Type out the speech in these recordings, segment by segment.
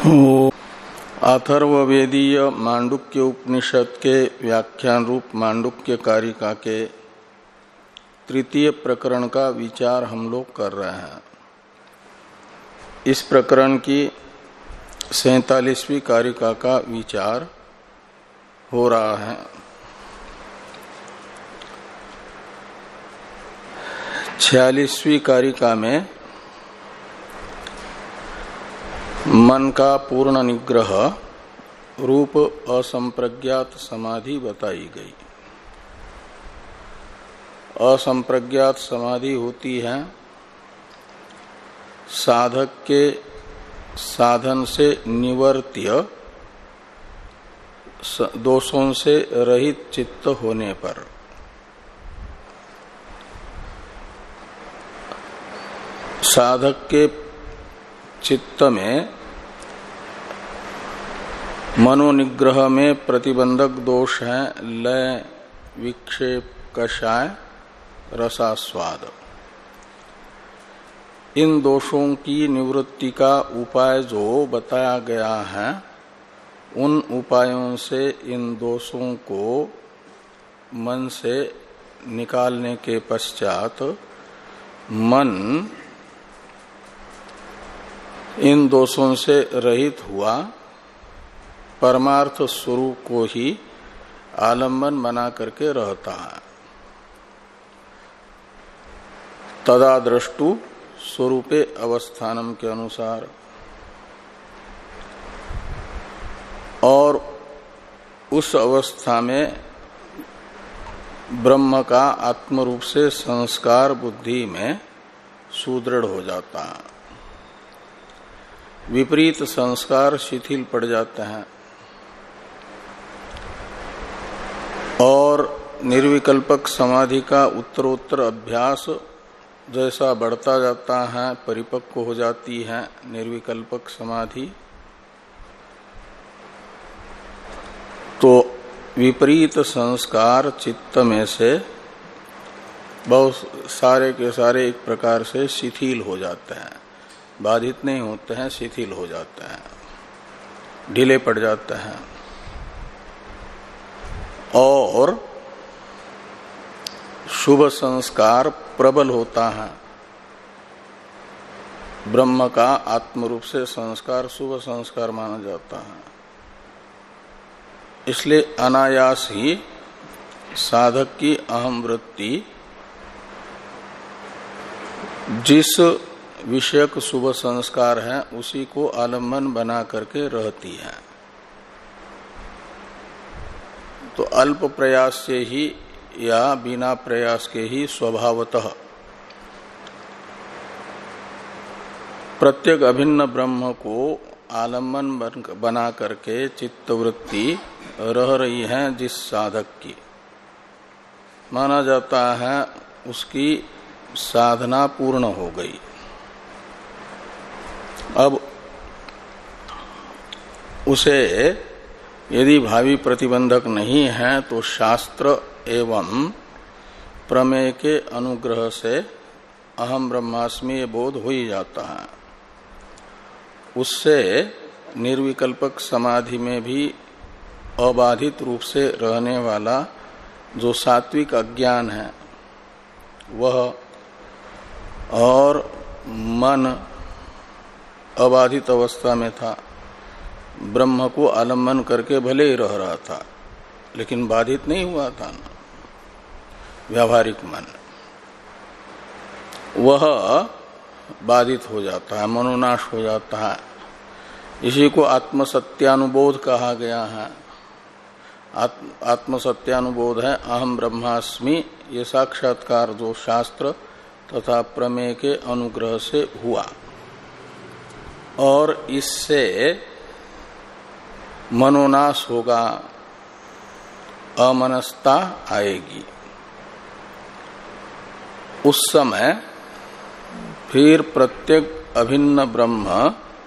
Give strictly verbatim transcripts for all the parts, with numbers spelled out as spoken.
अथर्ववेदीय मांडुक्य उपनिषद के व्याख्यान रूप मांडुक्य कारिका के तृतीय प्रकरण का विचार हम लोग कर रहे हैं। इस प्रकरण की सैतालीसवीं कारिका का विचार हो रहा है। छियालीसवीं कारिका में मन का पूर्ण निग्रह रूप असंप्रज्ञात समाधि बताई गई। असंप्रज्ञात समाधि होती है साधक के साधन से निवर्त्य दोषों से रहित चित्त होने पर। साधक के चित्त में मनोनिग्रह में प्रतिबंधक दोष है लय, विक्षेप, कषाय, रसास्वाद। इन दोषों की निवृत्ति का उपाय जो बताया गया है, उन उपायों से इन दोषों को मन से निकालने के पश्चात मन इन दोषों से रहित हुआ परमार्थ स्वरूप को ही आलम्बन बना करके रहता है। तदा दृष्टु स्वरूपे अवस्थानम के अनुसार। और उस अवस्था में ब्रह्म का आत्मरूप से संस्कार बुद्धि में सुदृढ़ हो जाता है। विपरीत संस्कार शिथिल पड़ जाते हैं और निर्विकल्पक समाधि का उत्तरोत्तर अभ्यास जैसा बढ़ता जाता है, परिपक्व हो जाती है निर्विकल्पक समाधि, तो विपरीत संस्कार चित्त में से बहुत सारे के सारे एक प्रकार से शिथिल हो जाते हैं। बाधित नहीं होते हैं, शिथिल हो जाते हैं, ढीले पड़ जाते हैं। और शुभ संस्कार प्रबल होता है। ब्रह्म का आत्मरूप से संस्कार शुभ संस्कार माना जाता है। इसलिए अनायास ही साधक की अहम वृत्ति जिस विषयक शुभ संस्कार है उसी को आलम्बन बना करके रहती है। तो अल्प प्रयास से ही या बिना प्रयास के ही स्वभावतः प्रत्येक अभिन्न ब्रह्म को आलम्बन बना करके चित्तवृत्ति रह रही है जिस साधक की, माना जाता है उसकी साधना पूर्ण हो गई। अब उसे यदि भावी प्रतिबंधक नहीं है तो शास्त्र एवं प्रमेय के अनुग्रह से अहम ब्रह्मास्मि ये बोध हो ही जाता है। उससे निर्विकल्पक समाधि में भी अबाधित रूप से रहने वाला जो सात्विक अज्ञान है वह, और मन अबाधित अवस्था में था, ब्रह्म को आलम्बन करके भले ही रह रहा था लेकिन बाधित नहीं हुआ था ना। व्यावहारिक मन वह बाधित हो जाता है, मनोनाश हो जाता है। इसी को आत्मसत्यानुबोध कहा गया है। आत्मसत्यानुबोध है अहम ब्रह्मास्मि, ये साक्षात्कार जो शास्त्र तथा प्रमेय के अनुग्रह से हुआ और इससे मनोनाश होगा, अमनस्ता आएगी। उस समय फिर प्रत्येक अभिन्न ब्रह्म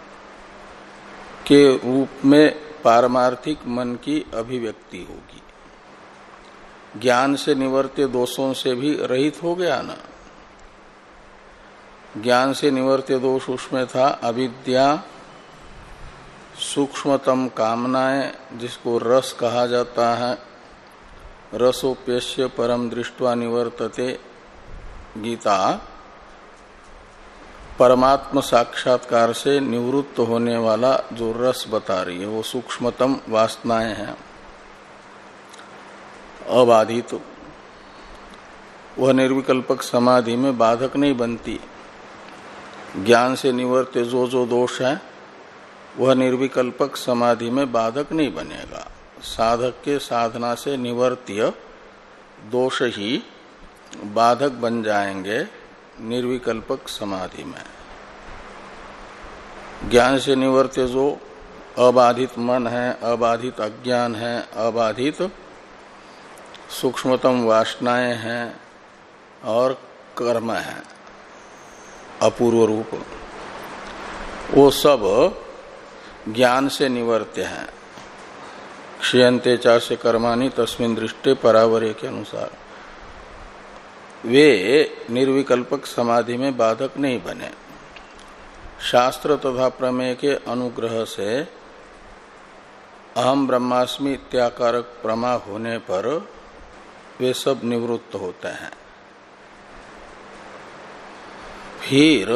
के रूप में पारमार्थिक मन की अभिव्यक्ति होगी। ज्ञान से निवर्त्य दोषों से भी रहित हो गया ना। ज्ञान से निवर्त्य दोष उसमें था अविद्या, सूक्ष्मतम कामनाएं जिसको रस कहा जाता है, रसोप्यस्य परम दृष्ट्वा निवर्तते गीता परमात्म साक्षात्कार से निवृत्त होने वाला जो रस बता रही है वो सूक्ष्मतम वासनाएं हैं अबाधित। तो वह निर्विकल्पक समाधि में बाधक नहीं बनती। ज्ञान से निवर्त जो जो दोष है वह निर्विकल्पक समाधि में बाधक नहीं बनेगा। साधक के साधना से निवर्त्य दोष ही बाधक बन जाएंगे निर्विकल्पक समाधि में। ज्ञान से निवर्त्य जो अबाधित मन है, अबाधित अज्ञान है, अबाधित सूक्ष्मतम वासनाएं हैं और कर्म है अपूर्व रूप, वो सब ज्ञान से निवर्त्य हैं। क्षयन्ते चास्य कर्माणि तस्मिन् दृष्टे परावरे के अनुसार वे निर्विकल्पक समाधि में बाधक नहीं बने। शास्त्र तथा प्रमेय के अनुग्रह से अहम ब्रह्मास्मि इत्याकारक प्रमा होने पर वे सब निवृत्त होते हैं। फिर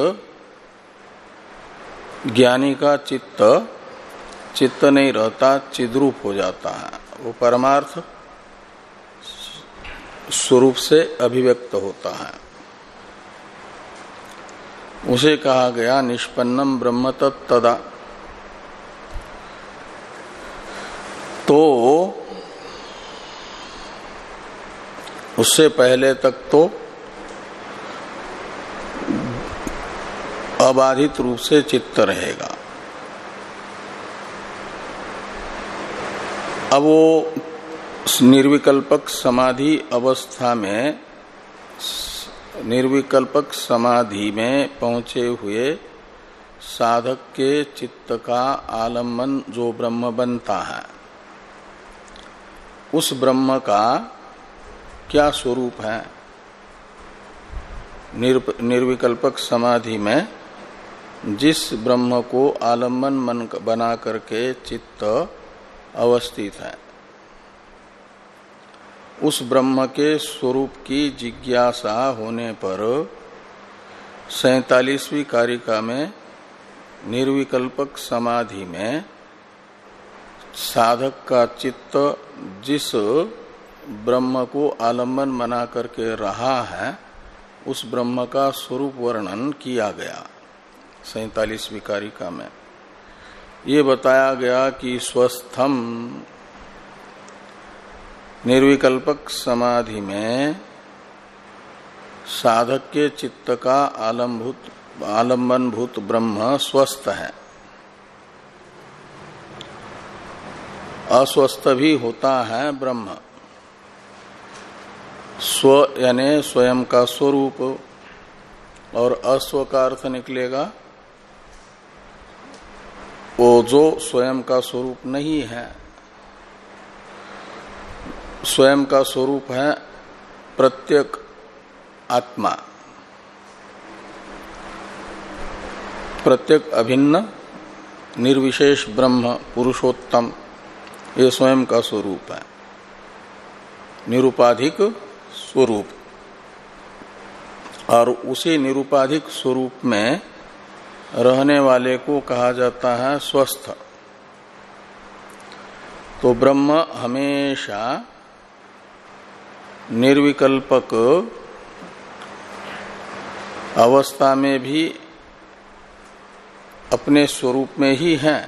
ज्ञानी का चित्त चित्त नहीं रहता, चिद्रूप हो जाता है। वो परमार्थ स्वरूप से अभिव्यक्त होता है। उसे कहा गया निष्पन्नम ब्रह्म तत्तदा। तो उससे पहले तक तो अबाधित रूप से चित्त रहेगा। अब वो निर्विकल्पक समाधि अवस्था में, निर्विकल्पक समाधि में पहुंचे हुए साधक के चित्त का आलम्बन जो ब्रह्म बनता है, उस ब्रह्म का क्या स्वरूप है? निर्विकल्पक समाधि में जिस ब्रह्म को आलम्बन मन बना करके चित्त अवस्थित है, उस ब्रह्म के स्वरूप की जिज्ञासा होने पर सैतालीसवीं कारिका में निर्विकल्पक समाधि में साधक का चित्त जिस ब्रह्म को आलम्बन बना करके रहा है, उस ब्रह्म का स्वरूप वर्णन किया गया। सैतालीसवीं कारिका में ये बताया गया कि स्वस्थम निर्विकल्पक समाधि में साधक के चित्त का आलम्भूत आलम्बनभूत ब्रह्म स्वस्थ है। अस्वस्थ भी होता है ब्रह्म। स्व यानी स्वयं का स्वरूप, और अस्व का अर्थ निकलेगा वो जो स्वयं का स्वरूप नहीं है। स्वयं का स्वरूप है प्रत्येक आत्मा, प्रत्येक अभिन्न निर्विशेष ब्रह्म पुरुषोत्तम, ये स्वयं का स्वरूप है, निरुपाधिक स्वरूप। और उसी निरुपाधिक स्वरूप में रहने वाले को कहा जाता है स्वस्थ। तो ब्रह्म हमेशा निर्विकल्पक अवस्था में भी अपने स्वरूप में ही है,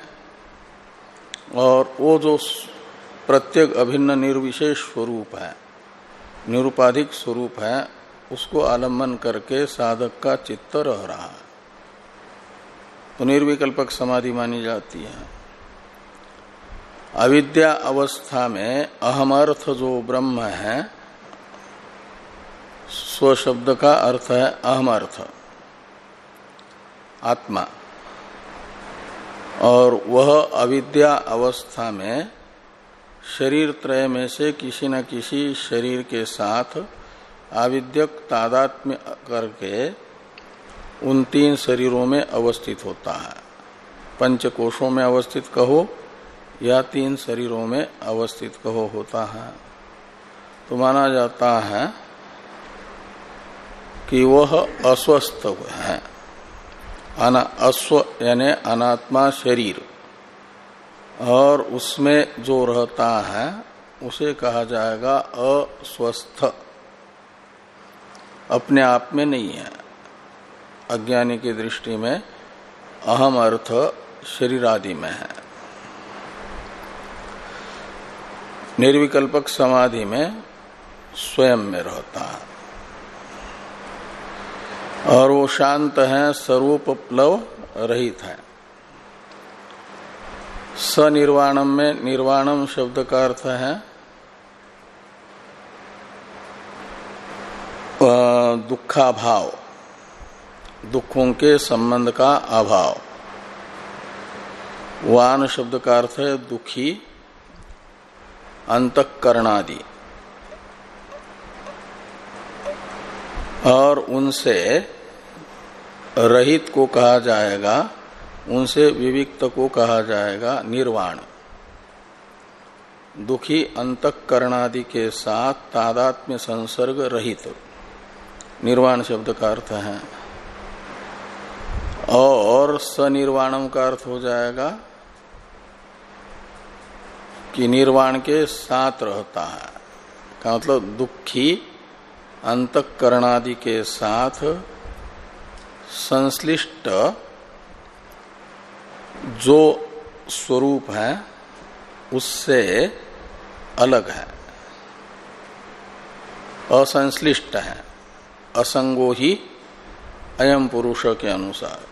और वो जो प्रत्येक अभिन्न निर्विशेष स्वरूप है, निरुपाधिक स्वरूप है, उसको आलम्बन करके साधक का चित्त रह रहा है, तो निर्विकल्पक समाधि मानी जाती है। अविद्या अवस्था में अहम अर्थ जो ब्रह्म है, स्व शब्द का अर्थ है अहम अर्थ, आत्मा, और वह अविद्या अवस्था में शरीर त्रय में से किसी न किसी शरीर के साथ आविद्यक तादात्म्य करके उन तीन शरीरों में अवस्थित होता है। पंच कोशों में अवस्थित कहो या तीन शरीरों में अवस्थित कहो होता है, तो माना जाता है कि वह अस्वस्थ है। अना अस्व यानी अनात्मा शरीर, और उसमें जो रहता है उसे कहा जाएगा अस्वस्थ। अपने आप में नहीं है। अज्ञानी की दृष्टि में अहम अर्थ शरीर आदि में है। निर्विकल्पक समाधि में स्वयं में रहता है और वो शांत है, सर्वोपप्लव रहित है। सनिर्वाणम में निर्वाणम शब्द का अर्थ है दुखाभाव, दुखों के संबंध का अभाव। वान शब्द का अर्थ है दुखी अंतःकरणादि, और उनसे रहित को कहा जाएगा, उनसे विविक्त को कहा जाएगा निर्वाण। दुखी अंतःकरणादि के साथ तादात्म्य संसर्ग रहित निर्वाण शब्द का अर्थ है। और सनिर्वाणम का अर्थ हो जाएगा कि निर्वाण के साथ रहता है, का मतलब दुखी अंतःकरणादि के साथ संश्लिष्ट जो स्वरूप है उससे अलग है, असंश्लिष्ट है। असंगो ही अयम पुरुष के अनुसार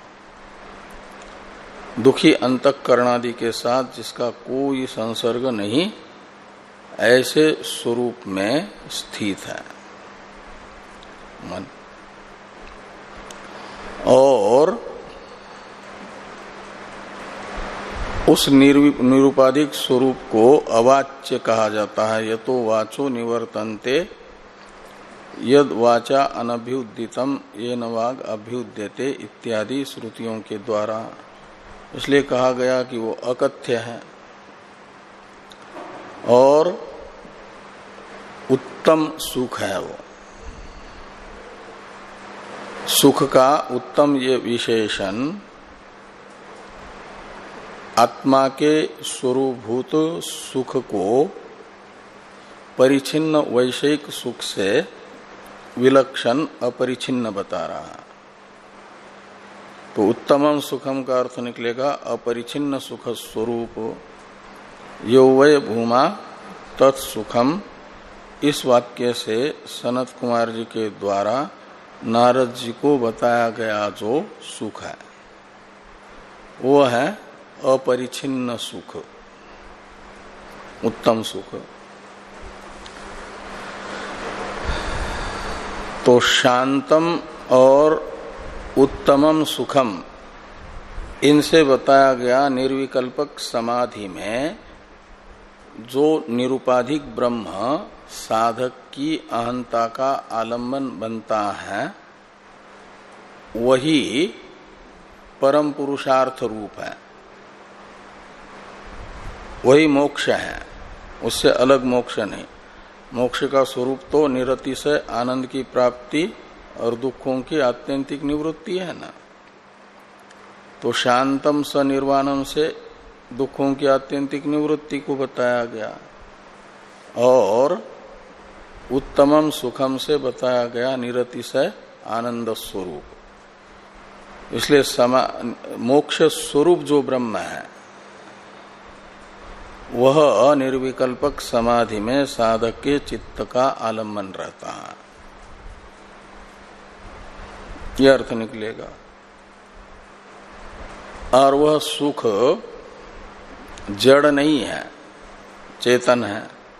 दुखी अंतःकरणादि के साथ जिसका कोई संसर्ग नहीं, ऐसे स्वरूप में स्थित है मन। और उस निरूपाधिक स्वरूप को अवाच्य कहा जाता है। यतो वाचो निवर्तन्ते यद वाचा अनभ्युदितम येन वाग अभ्युद्यते इत्यादि श्रुतियों के द्वारा। इसलिए कहा गया कि वो अकथ्य है और उत्तम सुख है। वो सुख का उत्तम ये विशेषण आत्मा के स्वरूभूत सुख को परिचिन्न वैषयिक सुख से विलक्षण अपरिचिन्न बता रहा है। तो उत्तमम सुखम का अर्थ निकलेगा अपरिचिन्न सुख स्वरूप। यो वै भूमा तत्सुखम, इस वाक्य से सनत कुमार जी के द्वारा नारद जी को बताया गया जो सुख है वो है अपरिचिन्न सुख, उत्तम सुख। तो शांतम और उत्तमम सुखम, इनसे बताया गया निर्विकल्पक समाधि में जो निरुपाधिक ब्रह्म साधक की अहंता का आलंबन बनता है वही परम पुरुषार्थ रूप है, वही मोक्ष है, उससे अलग मोक्ष नहीं। मोक्ष का स्वरूप तो निरतिशय आनंद की प्राप्ति और दुखों की आत्यंतिक निवृत्ति है ना। तो शांतम स निर्वाणम से दुखों की आत्यंतिक निवृत्ति को बताया गया और उत्तमम सुखम से बताया गया निरतिशय आनंद स्वरूप। इसलिए समा मोक्ष स्वरूप जो ब्रह्म है वह निर्विकल्पक समाधि में साधक के चित्त का आलम्बन रहता है, यह अर्थ निकलेगा। और वह सुख जड़ नहीं है, चेतन है,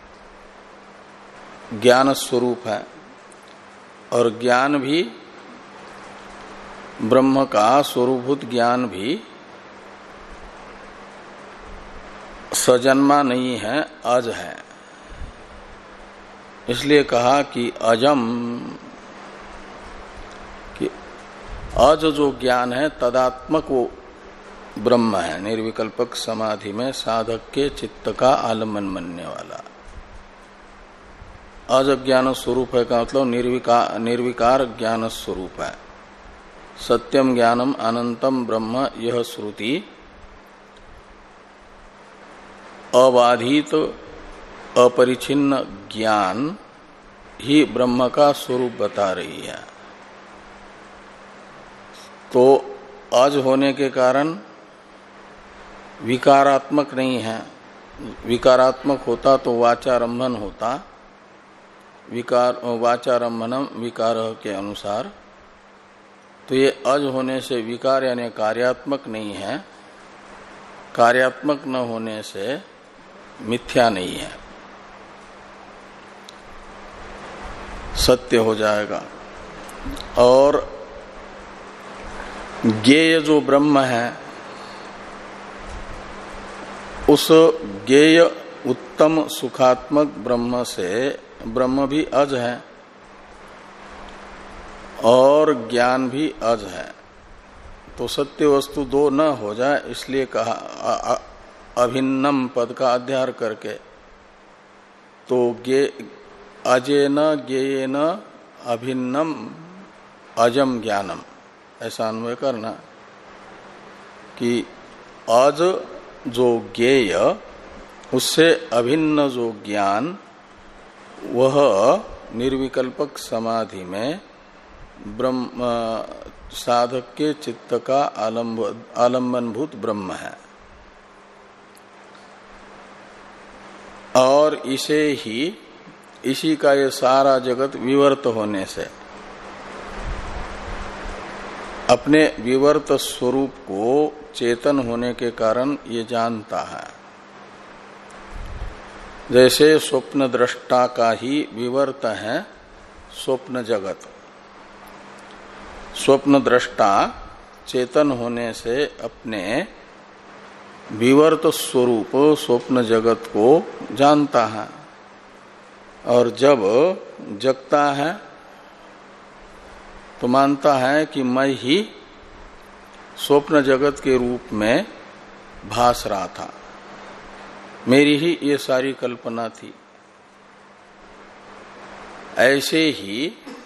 ज्ञान स्वरूप है। और ज्ञान भी ब्रह्म का स्वरूभूत ज्ञान भी सजन्मा नहीं है, अज है। इसलिए कहा कि अजम, कि अज जो ज्ञान है तदात्मक वो ब्रह्म है, निर्विकल्पक समाधि में साधक के चित्त का आलम्बन बनने वाला। अज ज्ञान स्वरूप है का मतलब निर्विकार निर्विकार ज्ञान स्वरूप है। सत्यम ज्ञानम अनंतम ब्रह्म यह श्रुति अबाधित अपरिछिन्न ज्ञान ही ब्रह्म का स्वरूप बता रही है। तो अज होने के कारण विकारात्मक नहीं है। विकारात्मक होता तो वाचारंभन होता, विकार वाचारंभनम विकार के अनुसार। तो ये अज होने से विकार यानी कार्यात्मक नहीं है, कार्यात्मक न होने से मिथ्या नहीं है, सत्य हो जाएगा। और ज्ञेय जो ब्रह्म है उस ज्ञेय उत्तम सुखात्मक ब्रह्म से ब्रह्म भी अज है और ज्ञान भी अज है। तो सत्य वस्तु दो न हो जाए इसलिए कहा अभिन्नम पद का अध्यार करके। तो गे अजेन ज्ञेयेन अभिन्नम अजम ज्ञानम, ऐसा अन्वय करना कि अज जो ज्ञेय उससे अभिन्न जो ज्ञान वह निर्विकल्पक समाधि में ब्रह्म साधक के चित्त का आलम्ब आलम्बनभूत ब्रह्म है। और इसे ही इसी का ये सारा जगत विवर्त होने से अपने विवर्त स्वरूप को चेतन होने के कारण ये जानता है। जैसे स्वप्न दृष्टा का ही विवर्त है स्वप्न जगत। स्वप्न दृष्टा चेतन होने से अपने विवर्त स्वरूप स्वप्न जगत को जानता है, और जब जगता है तो मानता है कि मैं ही स्वप्न जगत के रूप में भास रहा था, मेरी ही ये सारी कल्पना थी। ऐसे ही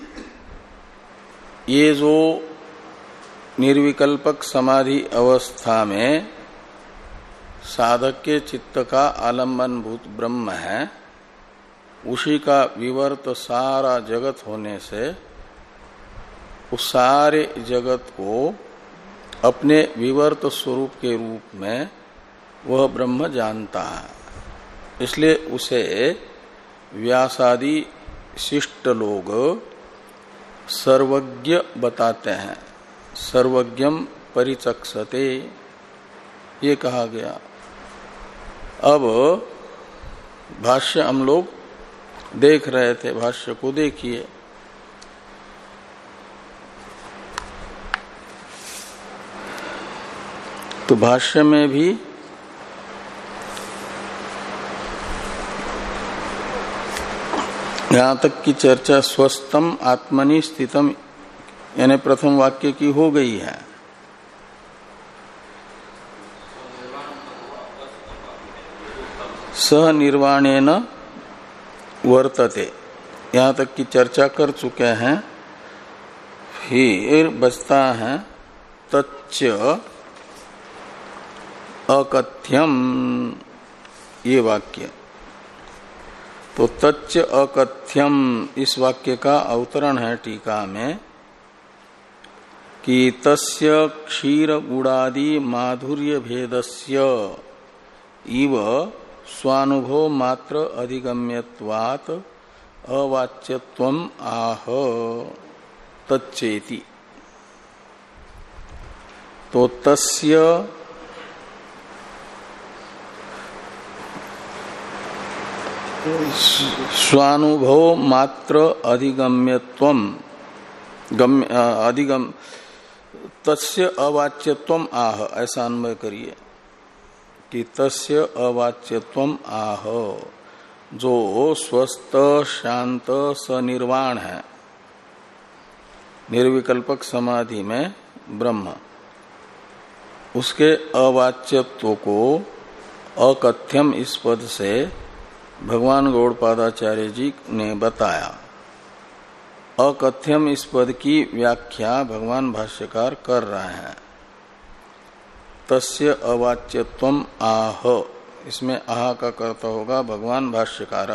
ये जो निर्विकल्पक समाधि अवस्था में साधक के चित्त का आलम्बनभूत ब्रह्म है, उसी का विवर्त सारा जगत होने से उस सारे जगत को अपने विवर्त स्वरूप के रूप में वह ब्रह्म जानता है। इसलिए उसे व्यासादि शिष्ट लोग सर्वज्ञ बताते हैं। सर्वज्ञम परिचक्षते ये कहा गया। अब भाष्य हम लोग देख रहे थे, भाष्य को देखिए। तो भाष्य में भी यहां तक की चर्चा स्वस्थम आत्मनि स्थितम यानी प्रथम वाक्य की हो गई है। सह निर्वाणेन वर्तते यहां तक की चर्चा कर चुके हैं। फिर बचता है तच्च अकथ्यम ये वाक्य। तो तच्च अकथ्यम इस वाक्य का अवतरण है टीका में कि तस्य क्षीर गुणादि माधुर्य भेदस्य इव स्वानुभव मात्र अधिगम्यत्वात् अवाच्यत्वम आह तच्चेति। तो तस्य स्वानुभव मात्र अधिगम्यत्वम गम्य अधिगम तस्य अवाच्यत्वम आह ऐसा अन्वय करिए कि तस्य अवाच्यत्वम आह जो स्वस्थ शांत सनिर्वाण है निर्विकल्पक समाधि में ब्रह्म उसके अवाच्यत्व को अकथ्यम इस पद से भगवान गौड़पादाचार्य जी ने बताया। अकथ्यम इस पद की व्याख्या भगवान भाष्यकार कर रहे हैं। तस्य अवाच्यत्वम आह, इसमें आह का कर्ता होगा भगवान भाष्यकार।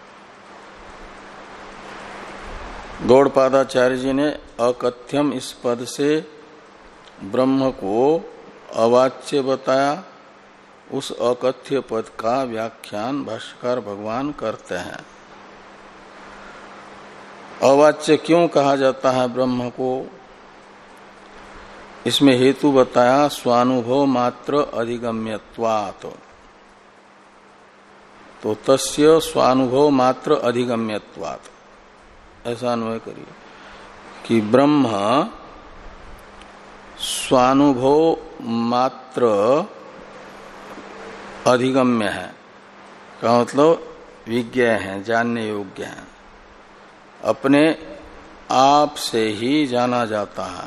गौड़पादाचार्य जी ने अकथ्यम इस पद से ब्रह्म को अवाच्य बताया। उस अकथ्य पद का व्याख्यान भाष्यकार भगवान करते हैं। अवाच्य क्यों कहा जाता है ब्रह्म को? इसमें हेतु बताया स्वानुभव मात्र अधिगम्यत्वात्। तो तस्य स्वानुभव मात्र अधिगम्यत्वात्, ऐसा अन्वय करिए कि ब्रह्म स्वानुभव मात्र अधिगम्य है, का मतलब विज्ञेय है, जानने योग्य है, अपने आप से ही जाना जाता है।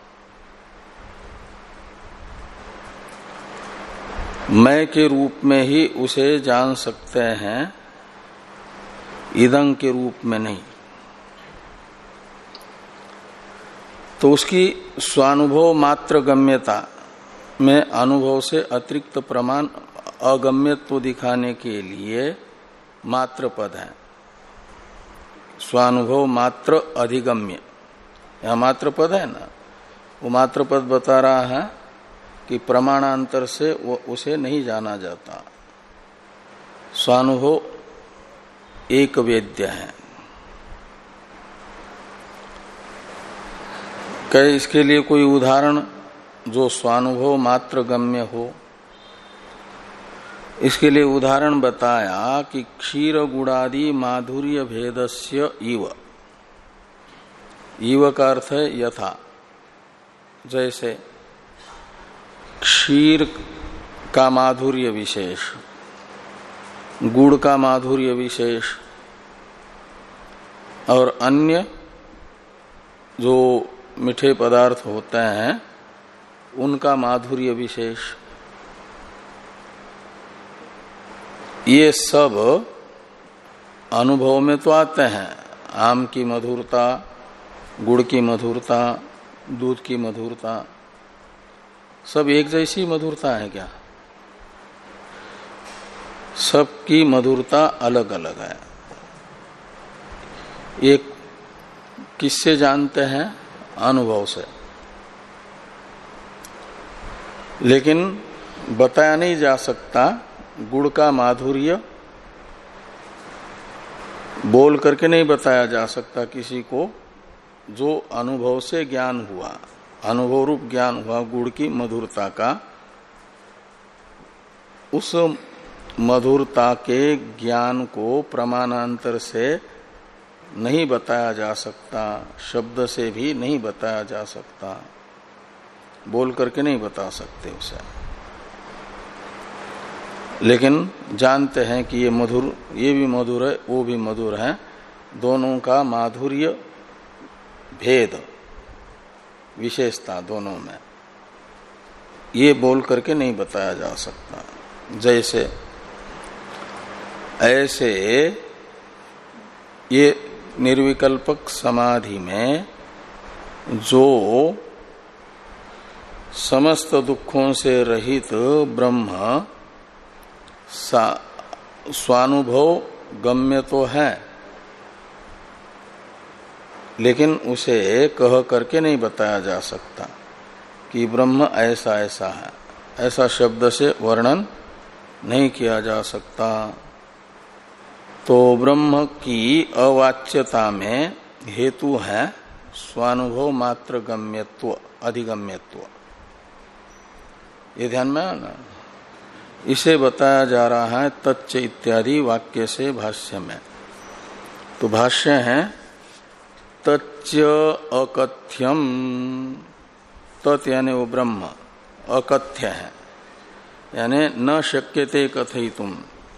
मैं के रूप में ही उसे जान सकते हैं, इदं के रूप में नहीं। तो उसकी स्वानुभव मात्र गम्यता में अनुभव से अतिरिक्त प्रमाण अगम्यत्व दिखाने के लिए मात्र पद है। स्वानुभव मात्र अधिगम्य, यह मात्र पद है ना, वो मात्र पद बता रहा है कि प्रमाणांतर से वो उसे नहीं जाना जाता। स्वानुभव एक वेद्य है। कहे इसके लिए कोई उदाहरण जो स्वानुभव मात्र गम्य हो? इसके लिए उदाहरण बताया कि क्षीर गुणादि माधुर्य भेदस्य इव। इव का अर्थ है यथा। जैसे क्षीर का माधुर्य विशेष, गुड़ का माधुर्य विशेष और अन्य जो मीठे पदार्थ होते हैं उनका माधुर्य विशेष, ये सब अनुभव में तो आते हैं। आम की मधुरता, गुड़ की मधुरता, दूध की मधुरता, सब एक जैसी मधुरता है क्या? सबकी मधुरता अलग अलग है। एक किससे जानते हैं? अनुभव से। लेकिन बताया नहीं जा सकता गुड़ का माधुर्य, बोल करके नहीं बताया जा सकता किसी को, जो अनुभव से ज्ञान हुआ, अनुभव रूप ज्ञान हुआ गुड़ की मधुरता का। उस मधुरता के ज्ञान को प्रमाणांतर से नहीं बताया जा सकता, शब्द से भी नहीं बताया जा सकता, बोल करके नहीं बता सकते उसे। लेकिन जानते हैं कि ये मधुर, ये भी मधुर है, वो भी मधुर है, दोनों का माधुर्य भेद, विशेषता दोनों में, ये बोल करके नहीं बताया जा सकता। जैसे ऐसे ये निर्विकल्पक समाधि में जो समस्त दुखों से रहित ब्रह्म स्वानुभव गम्य तो है, लेकिन उसे कह करके नहीं बताया जा सकता कि ब्रह्म ऐसा ऐसा है, ऐसा शब्द से वर्णन नहीं किया जा सकता। तो ब्रह्म की अवाच्यता में हेतु है स्वानुभव मात्र गम्यत्व, अधिगम्यत्व। ये ध्यान में है ना। इसे बताया जा रहा है तच्च इत्यादि वाक्य से भाष्य में। तो भाष्य है तच्च अकथ्यम, तत् यानी वो ब्रह्म अकथ्य है, यानी न शक्यते कथयितुम।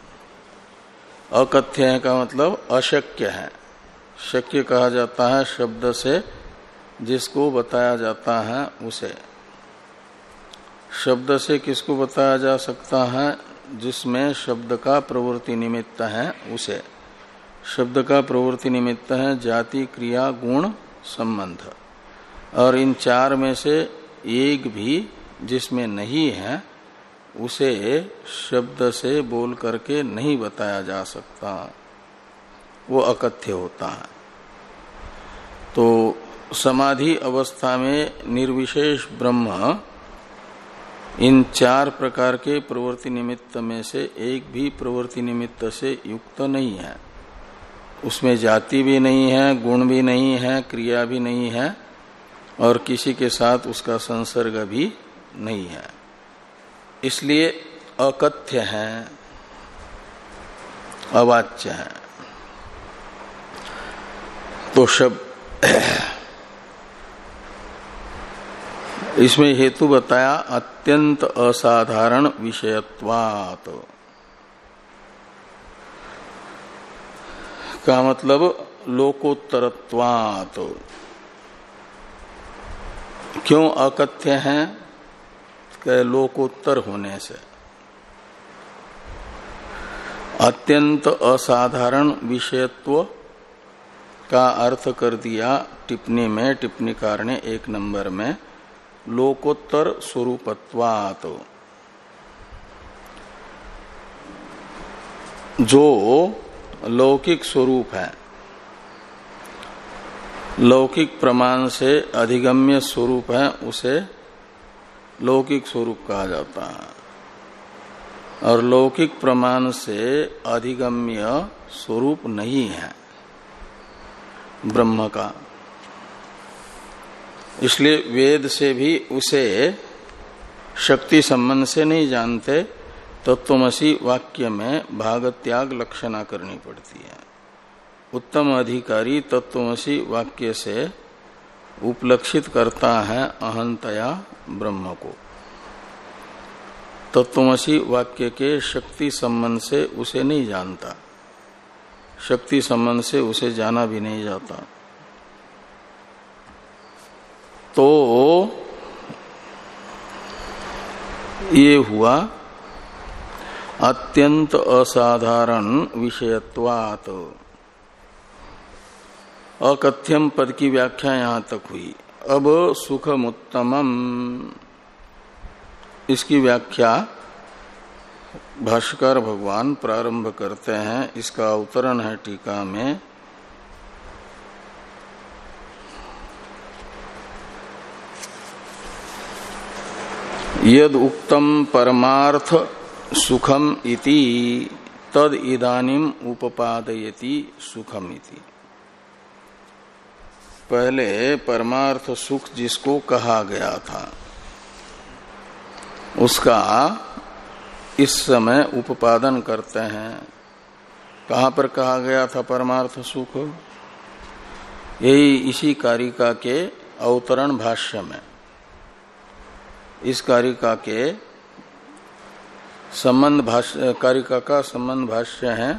अकथ्य है का मतलब अशक्य है। शक्य कहा जाता है शब्द से जिसको बताया जाता है उसे। शब्द से किसको बताया जा सकता है? जिसमें शब्द का प्रवृत्ति निमित्त है उसे। शब्द का प्रवृत्ति निमित्त है जाति, क्रिया, गुण, संबंध। और इन चार में से एक भी जिसमें नहीं है उसे शब्द से बोल करके नहीं बताया जा सकता, वो अकथ्य होता है। तो समाधि अवस्था में निर्विशेष ब्रह्म इन चार प्रकार के प्रवृत्ति निमित्त में से एक भी प्रवृत्ति निमित्त से युक्त नहीं है। उसमें जाति भी नहीं है, गुण भी नहीं है, क्रिया भी नहीं है और किसी के साथ उसका संसर्ग भी नहीं है, इसलिए अकथ्य है, अवाच्य है। तो शब्द इसमें हेतु बताया अत्यंत असाधारण विषयत्वात् का मतलब लोकोत्तरत्वात्। क्यों अकथ्य है? कि लोकोत्तर होने से। अत्यंत असाधारण विषयत्व का अर्थ कर दिया टिप्पणी में, टिप्पणीकार ने एक नंबर में, लोकोत्तर स्वरूपत्वात्। जो लौकिक स्वरूप है, लौकिक प्रमाण से अधिगम्य स्वरूप है, उसे लौकिक स्वरूप कहा जाता है। और लौकिक प्रमाण से अधिगम्य स्वरूप नहीं है ब्रह्म का, इसलिए वेद से भी उसे शक्ति संबंध से नहीं जानते। तत्वमसि वाक्य में भाग त्याग लक्षणा करनी पड़ती है। उत्तम अधिकारी तत्वमसि वाक्य से उपलक्षित करता है अहंतया ब्रह्म को। तत्वमसि वाक्य के शक्ति संबंध से उसे नहीं जानता, शक्ति संबंध से उसे जाना भी नहीं जाता। तो ये हुआ अत्यंत असाधारण विषयत्वात्। अकथ्यम पद की व्याख्या यहां तक हुई। अब सुखमुत्तमम, इसकी व्याख्या भाष्यकार भगवान प्रारंभ करते हैं। इसका अवतरण है टीका में। यद उक्तम परमार्थ सुखम इति तद इदानीम उपपादयति सुखम इति। पहले परमार्थ सुख जिसको कहा गया था उसका इस समय उपादन करते हैं। कहाँ पर कहा गया था परमार्थ सुख? यही इसी कारिका के अवतरण भाष्य में। इस कारिका के संबंध भाष्य, कारिका का संबंध भाष्य है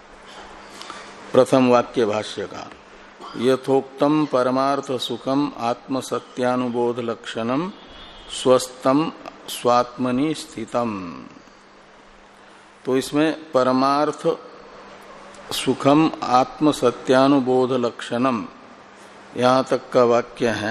प्रथम वाक्य भाष्य का। यथोक्तम परमार्थ सुखम आत्मसत्यानुबोध लक्षणम स्वस्थम स्वात्मनि स्थितम। तो इसमें परमार्थ सुखम आत्मसत्यानुबोध लक्षणम यहां तक का वाक्य है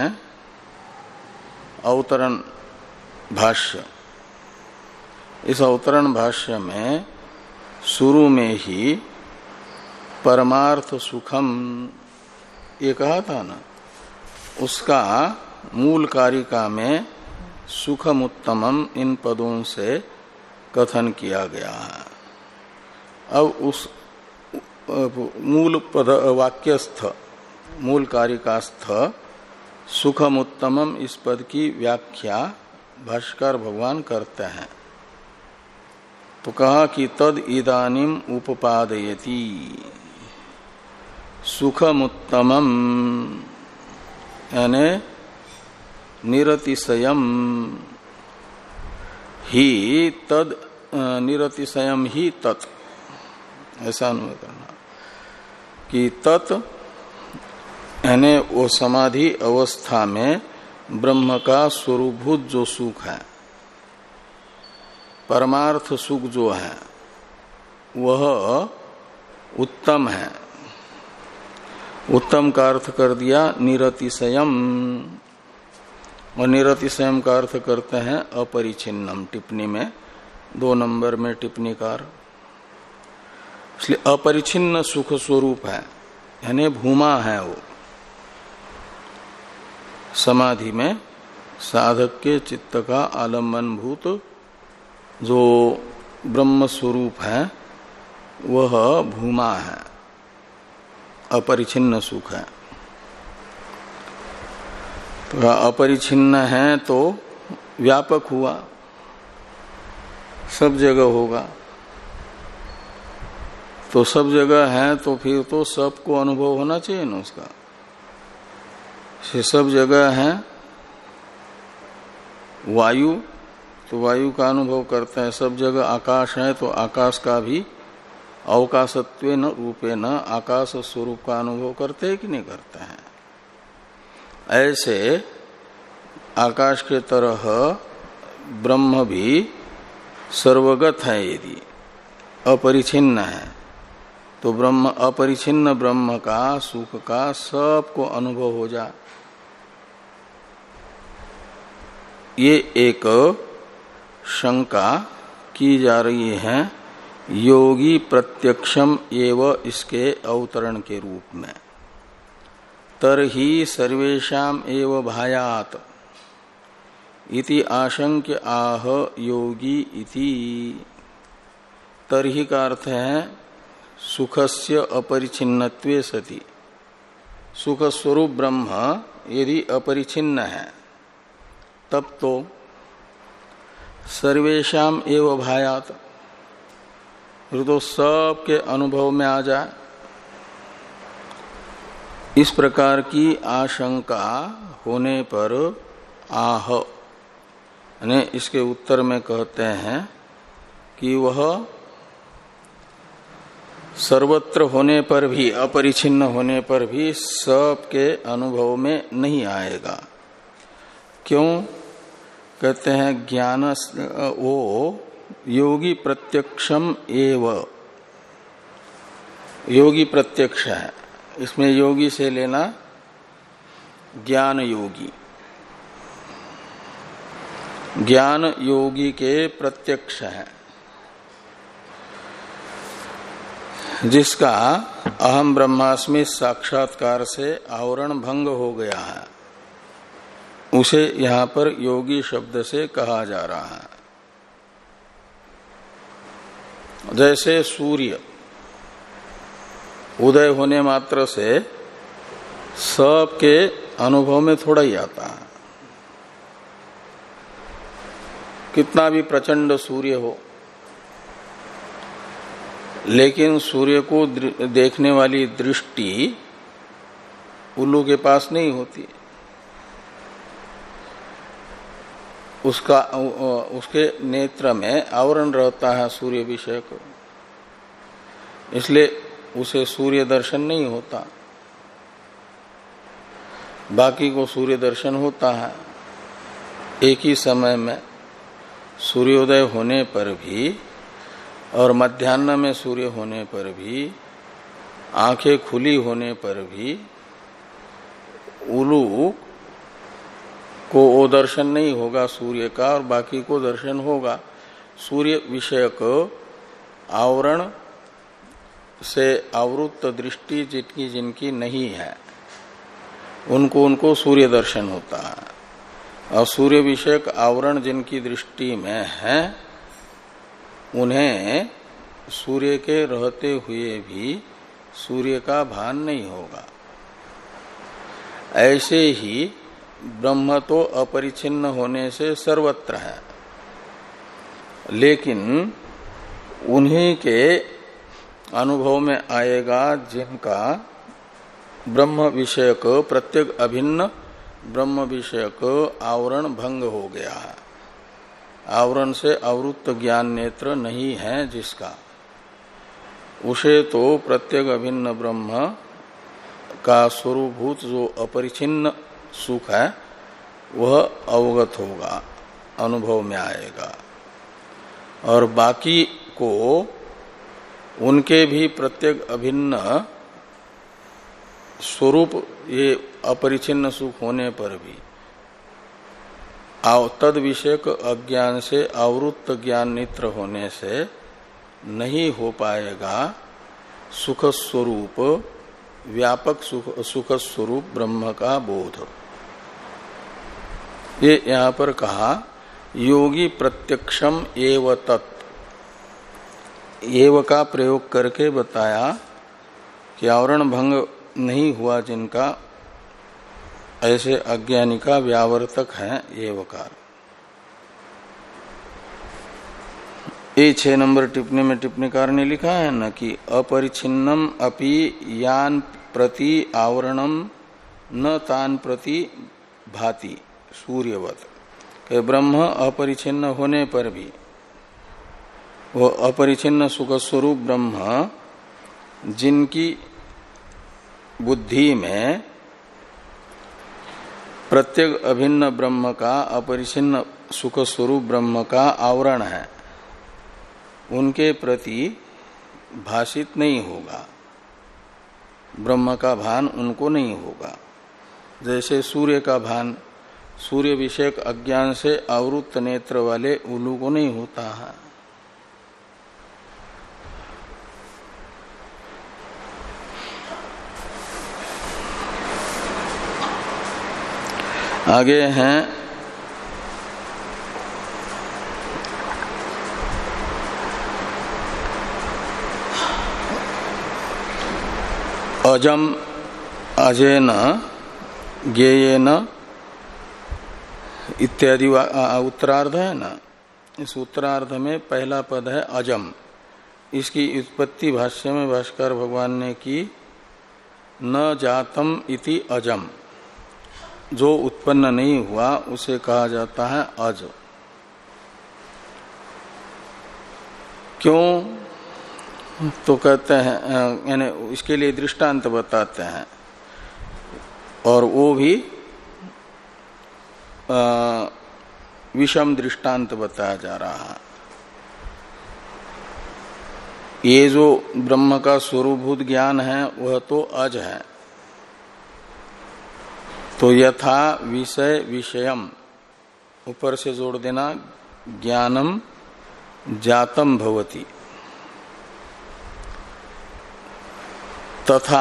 अवतरण भाष्य। इस अवतरण भाष्य में शुरू में ही परमार्थ सुखम ये कहा था ना, उसका मूल कारिका में सुखमुत्तमम इन पदों से कथन किया गया है। अब उस मूल पद वाक्यस्थ मूल कारिकास्थ सुखमुत्तमम इस पद की व्याख्या भाष्यकार भगवान करते हैं। तो कहा कि तद इदानीम उपपादयति। सुखमुत्तमम यानी निरतिशयम ही तद, निरतिशयम ही तत्, ऐसा अनुवाद करना कि तत् यानी वो समाधि अवस्था में ब्रह्म का स्वरूभूत जो सुख है परमार्थ सुख जो है वह उत्तम है। उत्तम का अर्थ कर दिया निरतिशयम, और निरतिशयम का अर्थ करते हैं अपरिछिन्नम। टिप्पणी में दो नंबर में टिप्पणीकार, इसलिए अपरिछिन्न सुख स्वरूप है, यानी भूमा है वो। समाधि में साधक के चित्त का आलम्बन भूत जो ब्रह्म स्वरूप है वह भूमा है, अपरिछिन्न सुख है। तो अपरिछिन्न है तो व्यापक हुआ, सब जगह होगा। तो सब जगह है तो फिर तो सबको अनुभव होना चाहिए ना उसका। सब जगह है वायु, तो वायु का अनुभव करते हैं। सब जगह आकाश है तो आकाश का भी अवकाशत्वे न रूपे न आकाश स्वरूप का अनुभव करते हैं कि नहीं करते हैं। ऐसे आकाश के तरह ब्रह्म भी सर्वगत है, यदि अपरिछिन्न है तो ब्रह्म अपरिछिन्न ब्रह्म का सुख का सबको अनुभव हो जाए। ये एक शंका की जा रही है योगी प्रत्यक्षम एव इसके अवतरण के रूप में। तरहि सर्वेषाम एव भायात इति आशंक्य आह योगी इति। तरहि का अर्थ है सुखस्य अपरिछिन्नत्वे सति। सुख स्वरूप ब्रह्म यदि अपरिछिन्न है तब तो सर्वेषाम एव भायात, फिर तो सबके अनुभव में आ जाए। इस प्रकार की आशंका होने पर आह, यानी इसके उत्तर में कहते हैं कि वह सर्वत्र होने पर भी, अपरिछिन्न होने पर भी सबके अनुभव में नहीं आएगा। क्यों? कहते हैं ज्ञान वो योगी प्रत्यक्षम एव, योगी प्रत्यक्ष है। इसमें योगी से लेना ज्ञान योगी, ज्ञान योगी के प्रत्यक्ष है, जिसका अहम ब्रह्मास्मि साक्षात्कार से आवरण भंग हो गया है, उसे यहां पर योगी शब्द से कहा जा रहा है। जैसे सूर्य उदय होने मात्र से सबके अनुभव में थोड़ा ही आता है, कितना भी प्रचंड सूर्य हो, लेकिन सूर्य को देखने वाली दृष्टि उल्लू के पास नहीं होती। उसका उसके नेत्र में आवरण रहता है सूर्य विषय को, इसलिए उसे सूर्य दर्शन नहीं होता। बाकी को सूर्य दर्शन होता है। एक ही समय में सूर्योदय होने पर भी और मध्याह्न में सूर्य होने पर भी, आंखें खुली होने पर भी उल्लू को वो दर्शन नहीं होगा सूर्य का, और बाकी को दर्शन होगा। सूर्य विषयक आवरण से आवृत्त दृष्टि जिनकी जिनकी नहीं है उनको उनको सूर्य दर्शन होता है, और सूर्य विषयक आवरण जिनकी दृष्टि में है उन्हें सूर्य के रहते हुए भी सूर्य का भान नहीं होगा। ऐसे ही ब्रह्म तो अपरिछिन्न होने से सर्वत्र है, लेकिन उन्हीं के अनुभव में आएगा जिनका ब्रह्म विषयक प्रत्येक अभिन्न ब्रह्म विषयक आवरण भंग हो गया है। आवरण से आवृत्त ज्ञान नेत्र नहीं है जिसका, उसे तो प्रत्येक अभिन्न ब्रह्म का स्वरूपभूत जो अपरिछिन्न सुख है वह अवगत होगा, अनुभव में आएगा। और बाकी को उनके भी प्रत्येक अभिन्न स्वरूप ये अपरिचिन्न सुख होने पर भी तद विषयक अज्ञान से आवृत्त ज्ञान नेत्र होने से नहीं हो पाएगा सुख स्वरूप व्यापक सुख, सुख स्वरूप ब्रह्म का बोध। ये यहां पर कहा योगी प्रत्यक्षम एव तत्, एव का प्रयोग करके बताया कि आवरण भंग नहीं हुआ जिनका, ऐसे अज्ञानी का व्यावर्तक है एवकार। ये छह नंबर टिप्पणी में टिप्पणीकार ने लिखा है न कि अपरिछिन्नम अपि यान प्रति आवरणम न तान प्रति भाति सूर्यवत, कि ब्रह्म अपरिछिन्न होने पर भी वो अपरिछिन्न सुख स्वरूप ब्रह्म जिनकी बुद्धि में प्रत्येक अभिन्न ब्रह्म का अपरिछिन्न सुख स्वरूप ब्रह्म का आवरण है, उनके प्रति भाषित नहीं होगा, ब्रह्म का भान उनको नहीं होगा। जैसे सूर्य का भान सूर्य विषयक अज्ञान से आवृत्त नेत्र वाले उल्लू को नहीं होता है। आगे हैं अजम अजेन ज्ञेयेन इत्यादि उत्तरार्ध है ना, इस उत्तरार्ध में पहला पद है अजम। इसकी उत्पत्ति भाष्य में भाष्कर भगवान ने की न जातम इति अजम, जो उत्पन्न नहीं हुआ उसे कहा जाता है अज। क्यों? तो कहते हैं, यानी इसके लिए दृष्टांत बताते हैं, और वो भी आ, विषम दृष्टांत बताया जा रहा है। ये जो ब्रह्म का स्वरूपभूत ज्ञान है वह तो अज है। तो यथा विषय विषयम ऊपर से जोड़ देना, ज्ञानम जातम भवति, तथा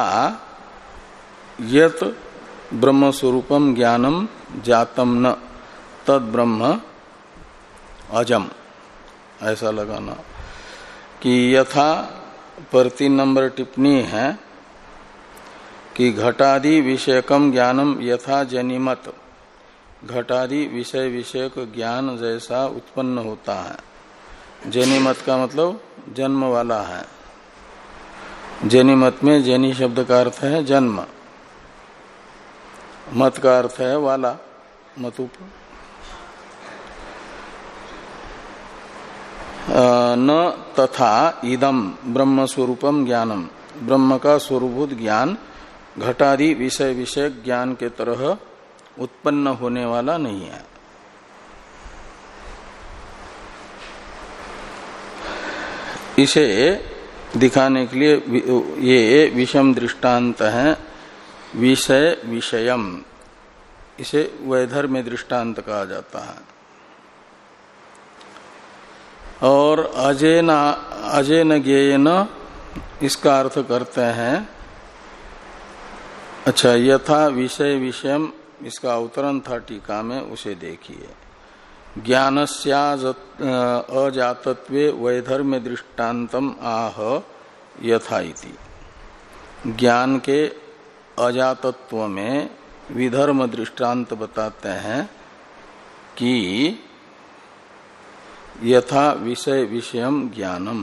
यत ब्रह्म स्वरूपम ज्ञानम जातम न तद ब्रह्म अजम, ऐसा लगाना। कि यथा पर तीन नंबर टिप्पणी है कि घटादि विषयकम ज्ञानम यथा जनिमत, घटादि विषय विषयक ज्ञान जैसा उत्पन्न होता है। जनिमत का मतलब जन्म वाला है। जनिमत में जनि शब्द का अर्थ है जन्म, मत का अर्थ है वाला, मतुप। न तथा इदम ब्रह्म स्वरूपम ज्ञानम, ब्रह्म का स्वरूपभूत ज्ञान घटादि विषय विषय ज्ञान के तरह उत्पन्न होने वाला नहीं है। इसे दिखाने के लिए ये विषम दृष्टांत है विषय विषयम, इसे वैधर्म्य दृष्टांत कहा जाता है। और अजेन अजेन ज्ञेयेन इसका अर्थ करते हैं, अच्छा यथा विषय विषयम, इसका अवतरण था टीका में, उसे देखिए। ज्ञानस्या अजातत्वे वैधर्म्य दृष्टान्तम आह यथा इति, ज्ञान के अजातत्व में विधर्म दृष्टांत बताते हैं कि यथा विषय विषयम ज्ञानम।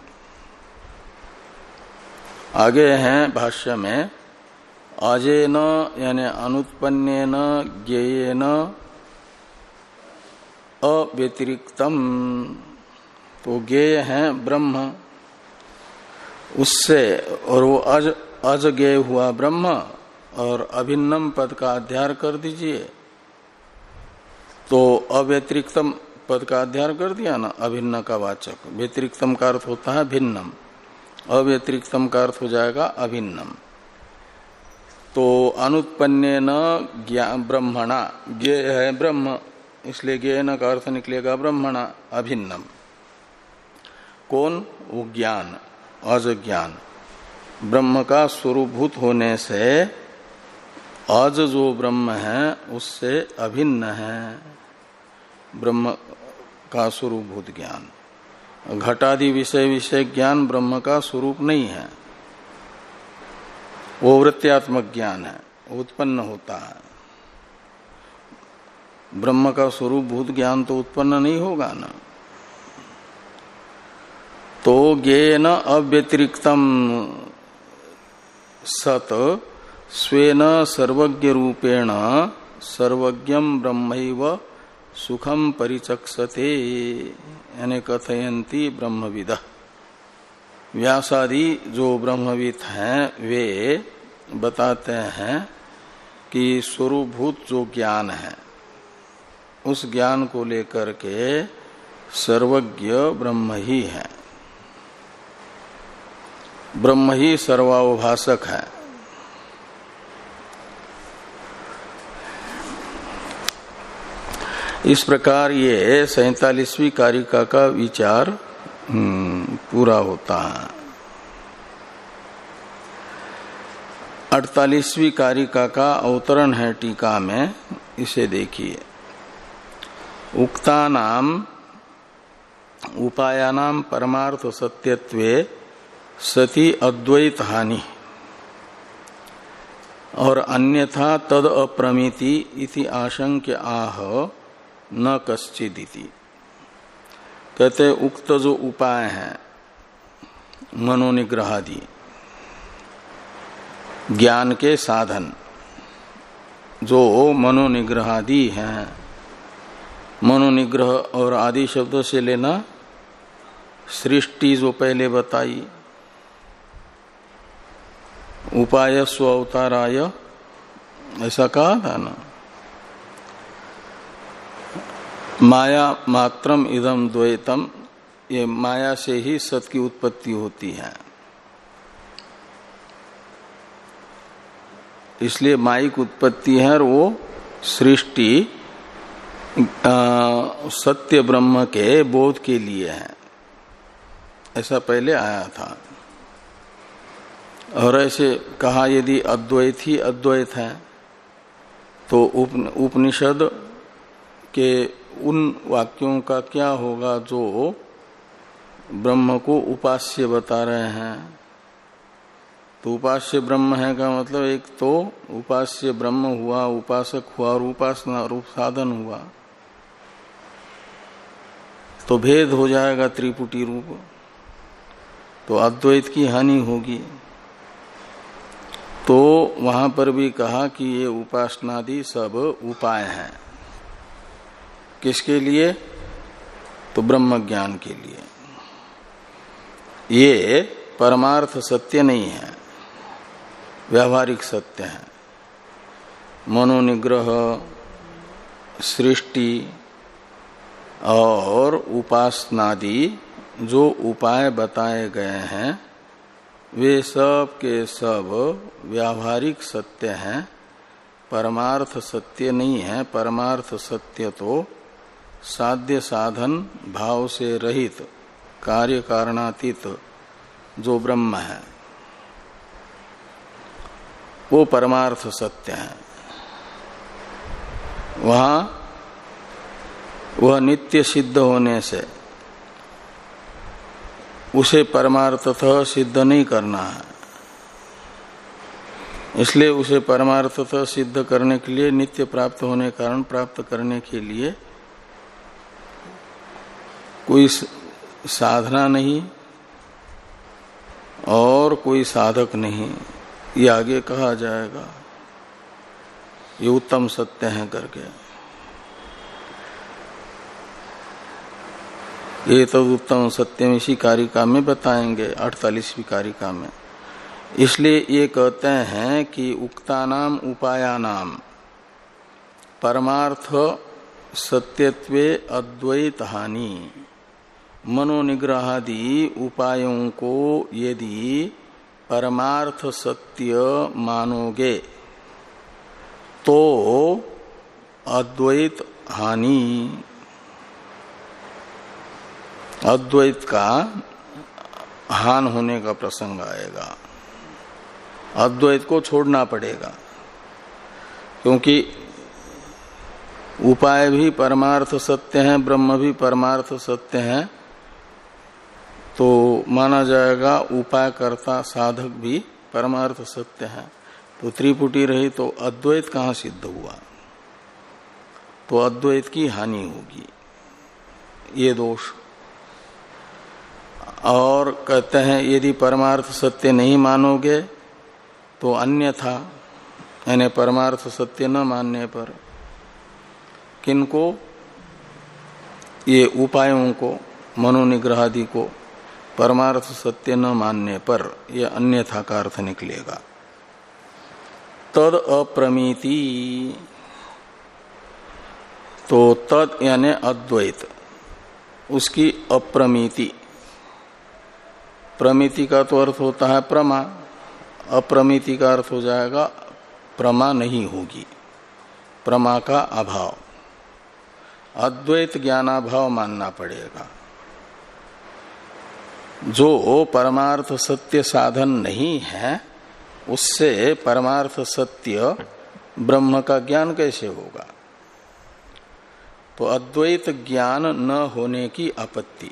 आगे हैं भाष्य में अजेन यानी अनुत्पन्नेन ज्ञेयेन अव्यतिरिक्तम, तो ज्ञेय है ब्रह्म, उससे, और वो अज अज ज्ञेय हुआ ब्रह्म, और अभिन्नम पद का अध्यार कर दीजिए तो अव्यतिरिक्तम पद का अध्ययन कर दिया ना, अभिन्न का वाचक। व्यतिरिक्तम का अर्थ होता है भिन्नम, अव्यतिरिक्तम का अर्थ हो जाएगा अभिन्नम। तो अनुत्पन्नेन ज्ञान ब्रह्मणा, ज्ञ है ब्रह्म, इसलिए ज्ञेन का अर्थ निकलेगा ब्रह्मणा अभिन्नम। कौन? वो ज्ञान, अज ज्ञान। ब्रह्म का स्वरूपभूत होने से अज जो ब्रह्म है उससे अभिन्न है ब्रह्म का स्वरूपभूत ज्ञान। घटादि विषय विषय ज्ञान ब्रह्म का स्वरूप नहीं है, वो वृत्त्यात्मक ज्ञान है, उत्पन्न होता है। ब्रह्म का स्वरूपभूत ज्ञान तो उत्पन्न नहीं होगा ना। तो ज्ञेन अव्यतिरिक्तम सत स्वेन सर्वज्ञ रूपेण सर्वज्ञम ब्रह्मैव सुखम परिचक्षते, यानी कथयन्ति ब्रह्मविदः। व्यासादि जो ब्रह्मविद हैं वे बताते हैं कि स्वरूपभूत जो ज्ञान है उस ज्ञान को लेकर के सर्वज्ञ ब्रह्म ही है, ब्रह्म ही सर्वावभाषक है। इस प्रकार ये सैतालीसवीं कारिका का विचार पूरा होता है। अड़तालीसवीं कारिका का अवतरण है टीका में, इसे देखिए। उक्तानाम उपायानाम परमार्थ सत्यत्वे सति अद्वैत हानि और अन्यथा तद अप्रमिति इति आशंक्य आह न कश्चिदिति। कहते उक्त जो उपाय है मनोनिग्रहादि ज्ञान के साधन, जो मनोनिग्रहादि हैं, मनोनिग्रह और आदि शब्दों से लेना सृष्टि जो पहले बताई, उपाय स्व अवताराय ऐसा कहा था ना, माया मात्रम इदम द्वैतम, ये माया से ही सत की उत्पत्ति होती है। इसलिए मायिक उत्पत्ति है और वो सृष्टि सत्य ब्रह्म के बोध के लिए है, ऐसा पहले आया था। और ऐसे कहा यदि अद्वैत ही अद्वैत है तो उपनिषद के उन वाक्यों का क्या होगा जो ब्रह्म को उपास्य बता रहे हैं। तो उपास्य ब्रह्म है का मतलब एक तो उपास्य ब्रह्म हुआ, उपासक हुआ और उपासना रूप साधन हुआ, तो भेद हो जाएगा त्रिपुटी रूप, तो अद्वैत की हानि होगी। तो वहां पर भी कहा कि ये उपासनादि सब उपाय हैं, किसके लिए? तो ब्रह्म ज्ञान के लिए। ये परमार्थ सत्य नहीं है, व्यावहारिक सत्य है। मनोनिग्रह, सृष्टि और उपासनादि जो उपाय बताए गए हैं वे सब के सब व्यावहारिक सत्य हैं, परमार्थ सत्य नहीं है। परमार्थ सत्य तो साध्य साधन भाव से रहित कार्य कारणातीत जो ब्रह्म है वो परमार्थ सत्य है। वहां वह नित्य सिद्ध होने से उसे परमार्थतः सिद्ध नहीं करना है, इसलिए उसे परमार्थतः सिद्ध करने के लिए नित्य प्राप्त होने के कारण प्राप्त करने के लिए कोई साधना नहीं और कोई साधक नहीं, ये आगे कहा जाएगा। ये उत्तम सत्य है करके, ये तो उत्तम सत्यम इसी कारिका में बताएंगे, अड़तालीसवीं कारिका में। इसलिए ये कहते हैं कि उक्तानाम उपायानाम परमार्थ सत्यत्वे अद्वैत हानि मनोनिग्रहादि उपायों को यदि परमार्थ सत्य मानोगे तो अद्वैत हानि, अद्वैत का हान होने का प्रसंग आएगा। अद्वैत को छोड़ना पड़ेगा, क्योंकि उपाय भी परमार्थ सत्य हैं, ब्रह्म भी परमार्थ सत्य हैं, तो माना जाएगा उपाय कर्ता साधक भी परमार्थ सत्य है। तो त्रिपुटी रही तो अद्वैत कहाँ सिद्ध हुआ? तो अद्वैत की हानि होगी, ये दोष। और कहते हैं यदि परमार्थ सत्य नहीं मानोगे तो अन्यथा, यानी परमार्थ सत्य न मानने पर, किनको? ये उपायों को, मनोनिग्रहादि को परमार्थ सत्य न मानने पर यह अन्यथा का अर्थ निकलेगा। तद अप्रमीति, तो तद यानी अद्वैत, उसकी अप्रमीति। प्रमिति का तो अर्थ होता है प्रमा, अप्रमिति का अर्थ हो जाएगा प्रमा नहीं होगी, प्रमा का अभाव। अद्वैत ज्ञानाभाव मानना पड़ेगा। जो परमार्थ सत्य साधन नहीं है उससे परमार्थ सत्य ब्रह्म का ज्ञान कैसे होगा? तो अद्वैत ज्ञान न होने की आपत्ति,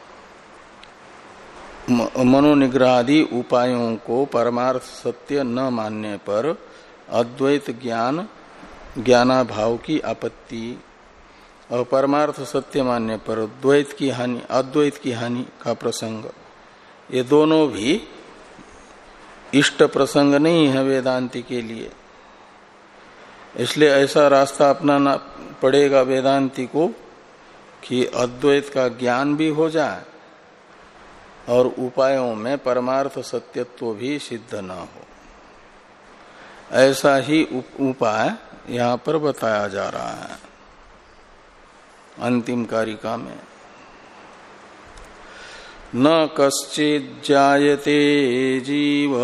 मनोनिग्रहादि उपायों को परमार्थ सत्य न मानने पर अद्वैत ज्ञान ज्ञानाभाव की आपत्ति, और परमार्थ सत्य मानने पर द्वैत की हानि, अद्वैत की हानि का प्रसंग, ये दोनों भी इष्ट प्रसंग नहीं है वेदांति के लिए। इसलिए ऐसा रास्ता अपनाना पड़ेगा वेदांति को कि अद्वैत का ज्ञान भी हो जाए और उपायों में परमार्थ सत्यत्व भी सिद्ध न हो। ऐसा ही उपाय यहाँ पर बताया जा रहा है अंतिम कारिका में। न कश्चित् जायते जीव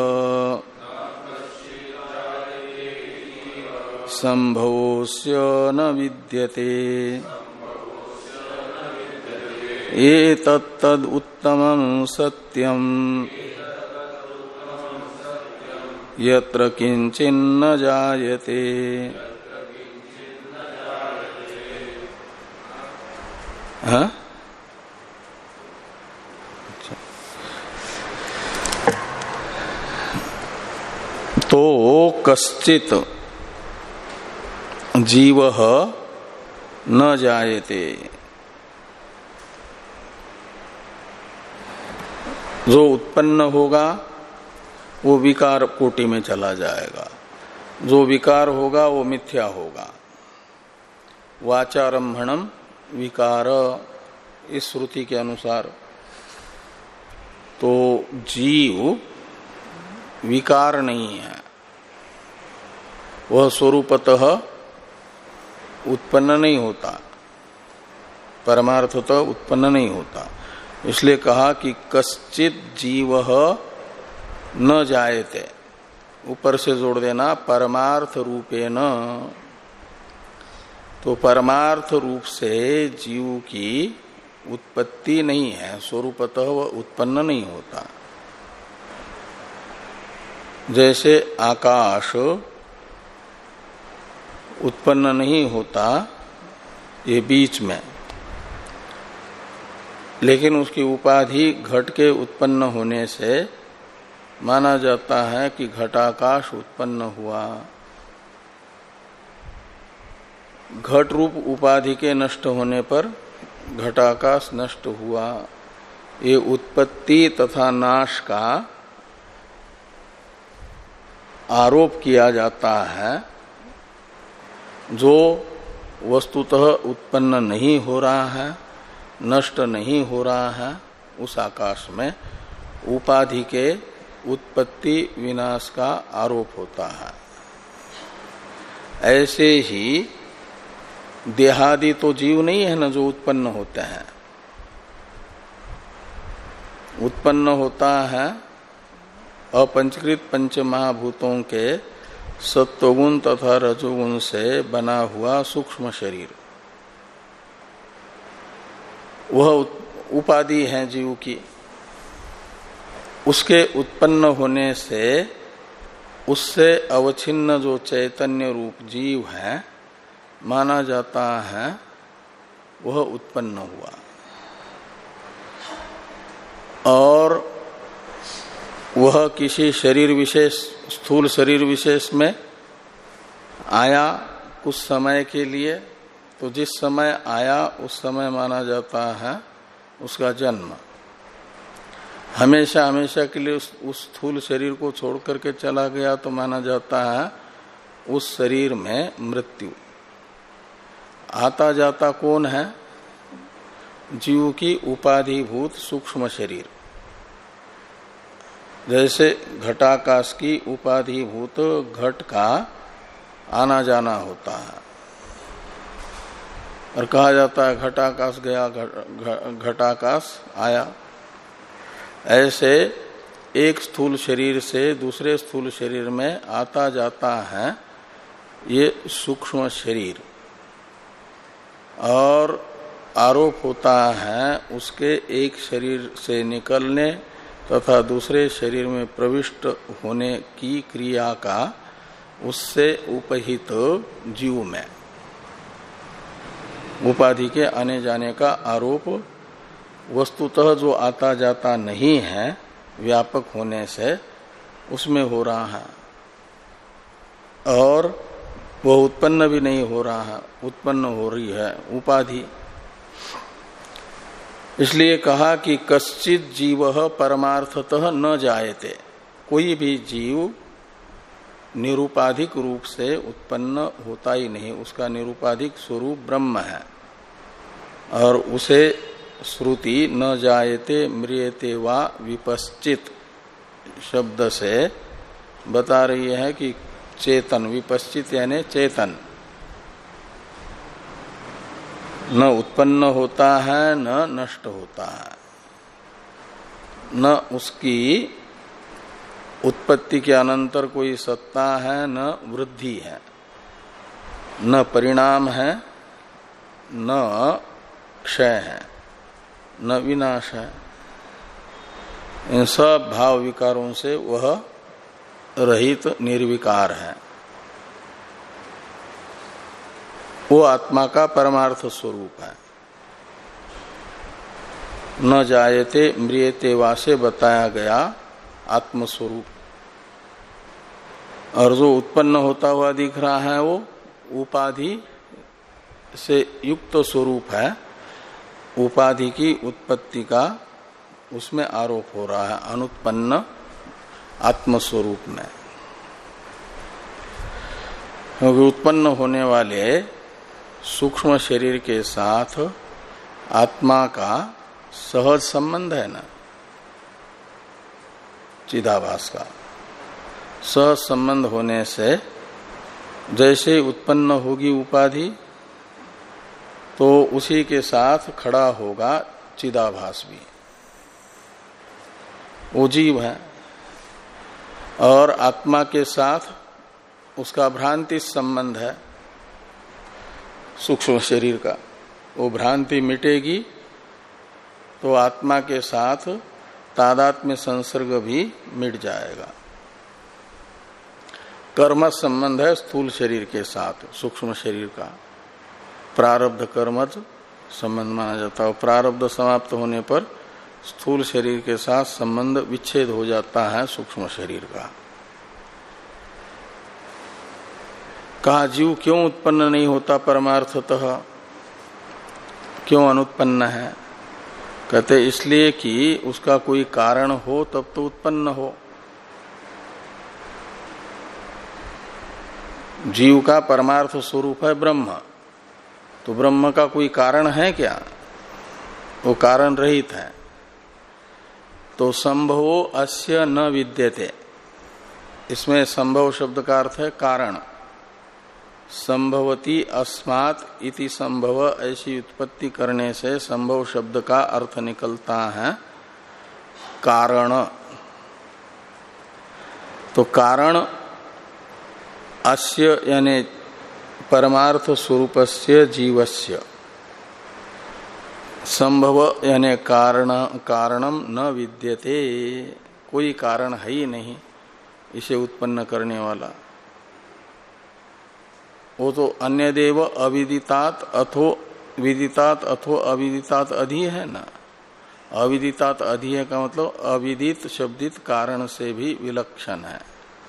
संभवस्य न विद्यते एतत्तद् उत्तमं सत्यं यत्र किंचिन्न जायते। हाँ? तो कश्चित जीव न जायते, जो उत्पन्न होगा वो विकार कोटि में चला जाएगा, जो विकार होगा वो मिथ्या होगा। वाचारंभणम विकार, इस श्रुति के अनुसार तो जीव विकार नहीं है, वह स्वरूपतः उत्पन्न नहीं होता, परमार्थतः उत्पन्न नहीं होता। इसलिए कहा कि कश्चित जीव न जायते, ऊपर से जोड़ देना परमार्थ रूपेण। तो परमार्थ रूप से जीव की उत्पत्ति नहीं है, स्वरूपतः वह उत्पन्न नहीं होता। जैसे आकाश उत्पन्न नहीं होता ये बीच में, लेकिन उसकी उपाधि घट के उत्पन्न होने से माना जाता है कि घटाकाश उत्पन्न हुआ। घट रूप उपाधि के नष्ट होने पर घटाकाश नष्ट हुआ। ये उत्पत्ति तथा नाश का आरोप किया जाता है, जो वस्तुतः उत्पन्न नहीं हो रहा है, नष्ट नहीं हो रहा है। उस आकाश में उपाधि के उत्पत्ति विनाश का आरोप होता है। ऐसे ही देहादि तो जीव नहीं है ना जो उत्पन्न होते हैं। उत्पन्न होता है अपंचकृत पंच महाभूतों के सत्वगुण तथा रजोगुण से बना हुआ सूक्ष्म शरीर, वह उपाधि है जीव की। उसके उत्पन्न होने से उससे अवच्छिन्न जो चैतन्य रूप जीव है माना जाता है, वह उत्पन्न हुआ। और वह किसी शरीर विशेष, स्थूल शरीर विशेष में आया कुछ समय के लिए, तो जिस समय आया उस समय माना जाता है उसका जन्म। हमेशा हमेशा के लिए उस, उस स्थूल शरीर को छोड़ करके चला गया तो माना जाता है उस शरीर में मृत्यु। आता जाता कौन है? जीव की उपाधिभूत सूक्ष्म शरीर। जैसे घटाकाश की उपाधिभूत घट का आना जाना होता है और कहा जाता है घटाकाश गया, घटाकाश आया। ऐसे एक स्थूल शरीर से दूसरे स्थूल शरीर में आता जाता है ये सूक्ष्म शरीर, और आरोप होता है उसके एक शरीर से निकलने तथा दूसरे शरीर में प्रविष्ट होने की क्रिया का उससे उपहित जीव में उपाधि के आने जाने का आरोप वस्तुतः जो आता जाता नहीं है व्यापक होने से उसमें हो रहा है, और वह उत्पन्न भी नहीं हो रहा है, उत्पन्न हो रही है उपाधि। इसलिए कहा कि कश्चित जीव परमार्थतः न जायते, कोई भी जीव निरूपाधिक रूप से उत्पन्न होता ही नहीं, उसका निरूपाधिक स्वरूप ब्रह्म है। और उसे श्रुति न जायते म्रियते वा विपश्चित शब्द से बता रही है कि चेतन, विपश्चित यानी चेतन, न उत्पन्न होता है न नष्ट होता है, न उसकी उत्पत्ति के अनंतर कोई सत्ता है न वृद्धि है, न परिणाम है न क्षय है न विनाश है। इन सब भाव विकारों से वह रहित निर्विकार है। वो आत्मा का परमार्थ स्वरूप है। न जायते म्रियते वा से बताया गया आत्मस्वरूप, और जो उत्पन्न होता हुआ दिख रहा है वो उपाधि से युक्त स्वरूप है। उपाधि की उत्पत्ति का उसमें आरोप हो रहा है अनुत्पन्न आत्मस्वरूप में, क्योंकि उत्पन्न होने वाले सूक्ष्म शरीर के साथ आत्मा का सहज संबंध है ना, चिदाभास का सहज संबंध होने से जैसे उत्पन्न होगी उपाधि तो उसी के साथ खड़ा होगा चिदाभास भी, वो जीव है। और आत्मा के साथ उसका भ्रांति संबंध है सूक्ष्म शरीर का, वो भ्रांति मिटेगी तो आत्मा के साथ तादात्म्य संसर्ग भी मिट जाएगा। कर्म संबंध है स्थूल शरीर के साथ सूक्ष्म शरीर का, प्रारब्ध कर्मज संबंध माना जाता है। प्रारब्ध समाप्त होने पर स्थूल शरीर के साथ संबंध विच्छेद हो जाता है सूक्ष्म शरीर का। कहा जीव क्यों उत्पन्न नहीं होता परमार्थतः, क्यों अनुत्पन्न है? कहते इसलिए कि उसका कोई कारण हो तब तो उत्पन्न हो। जीव का परमार्थ स्वरूप है ब्रह्म, तो ब्रह्म का कोई कारण है क्या? वो कारण रहित है। तो संभवो अस्य न विद्यते, इसमें संभव शब्द का अर्थ है कारण। संभवती अस्मात् इति संभव ऐसी उत्पत्ति करने से संभव शब्द का अर्थ निकलता है कारण। तो कारण अस्य यानी परमार्थ स्वरूपस्य जीवस्य, संभव यानी कारण कारणम न विद्यते, कोई कारण है ही नहीं इसे उत्पन्न करने वाला। वो तो अन्य देव अविदितात अथो विदितात अथो अविदितात अधि है ना। अविदितात अधि है का मतलब अविदित शब्दित कारण से भी विलक्षण है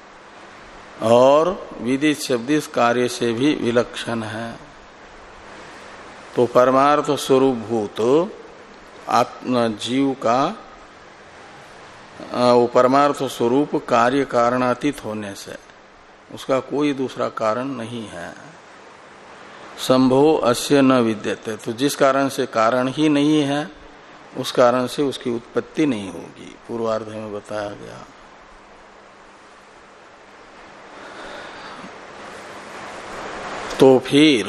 और विदित शब्दित कार्य से भी विलक्षण है। तो परमार्थ स्वरूप भूत आत्म जीव का वो परमार्थ स्वरूप कार्य कारणातीत होने से उसका कोई दूसरा कारण नहीं है। संभव अस्य न विद्यते, तो जिस कारण से कारण ही नहीं है उस कारण से उसकी उत्पत्ति नहीं होगी, पूर्वार्ध में बताया गया। तो फिर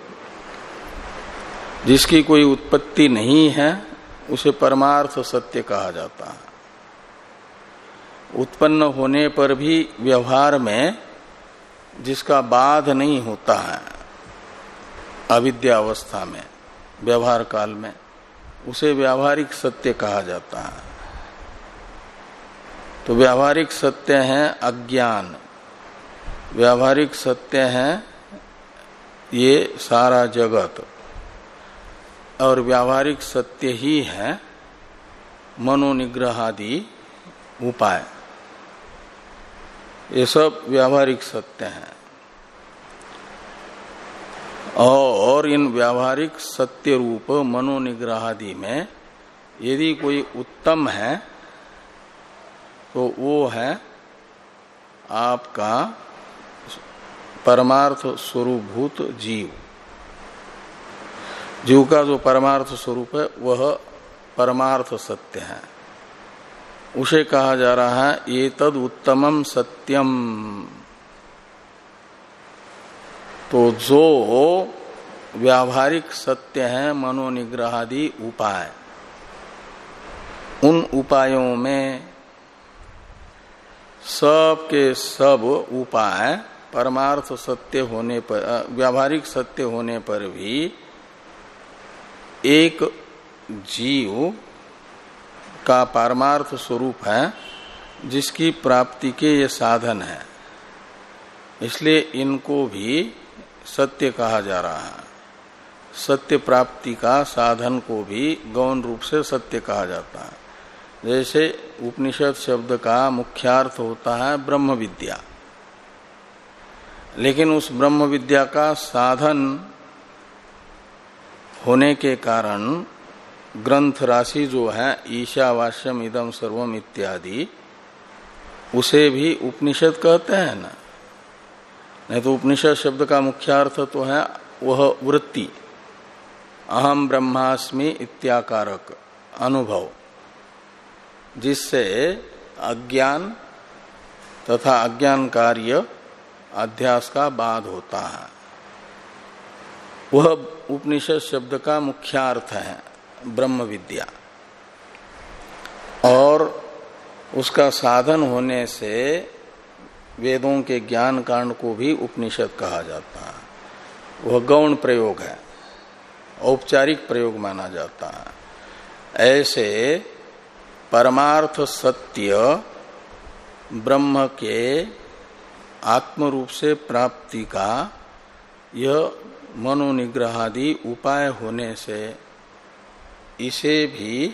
जिसकी कोई उत्पत्ति नहीं है उसे परमार्थ सत्य कहा जाता है। उत्पन्न होने पर भी व्यवहार में जिसका बाध नहीं होता है अविद्या अवस्था में, व्यवहार काल में, उसे व्यावहारिक सत्य कहा जाता है। तो व्यावहारिक सत्य है अज्ञान, व्यावहारिक सत्य है ये सारा जगत, और व्यावहारिक सत्य ही है मनोनिग्रहादि उपाय। ये सब व्यावहारिक सत्य हैं। और इन व्यावहारिक सत्य रूप मनोनिग्रहादि में यदि कोई उत्तम है तो वो है आपका परमार्थ स्वरूपभूत जीव। जीव का जो परमार्थ स्वरूप है वह परमार्थ सत्य है, उसे कहा जा रहा है ये तद उत्तमम सत्यम। तो जो व्यावहारिक सत्य है मनोनिग्रहादि उपाय, उन उपायों में सब के सब उपाय परमार्थ सत्य होने पर, व्यावहारिक सत्य होने पर भी एक जीव का पारमार्थ स्वरूप है जिसकी प्राप्ति के ये साधन है, इसलिए इनको भी सत्य कहा जा रहा है। सत्य प्राप्ति का साधन को भी गौण रूप से सत्य कहा जाता है। जैसे उपनिषद शब्द का मुख्यार्थ होता है ब्रह्म विद्या, लेकिन उस ब्रह्म विद्या का साधन होने के कारण ग्रंथ राशि जो है ईशावास्यम इदम सर्वम इत्यादि, उसे भी उपनिषद कहते हैं ना। नहीं तो उपनिषद शब्द का मुख्य अर्थ तो है वह वृत्ति, अहम ब्रह्मास्मि इत्याकारक अनुभव, जिससे अज्ञान तथा अज्ञान कार्य अध्यास का बाध होता है। वह उपनिषद शब्द का मुख्यार्थ है ब्रह्म विद्या, और उसका साधन होने से वेदों के ज्ञान कांड को भी उपनिषद कहा जाता है। वह गौण प्रयोग है, औपचारिक प्रयोग माना जाता है। ऐसे परमार्थ सत्य ब्रह्म के आत्म रूप से प्राप्ति का यह मनोनिग्रहादि उपाय होने से इसे भी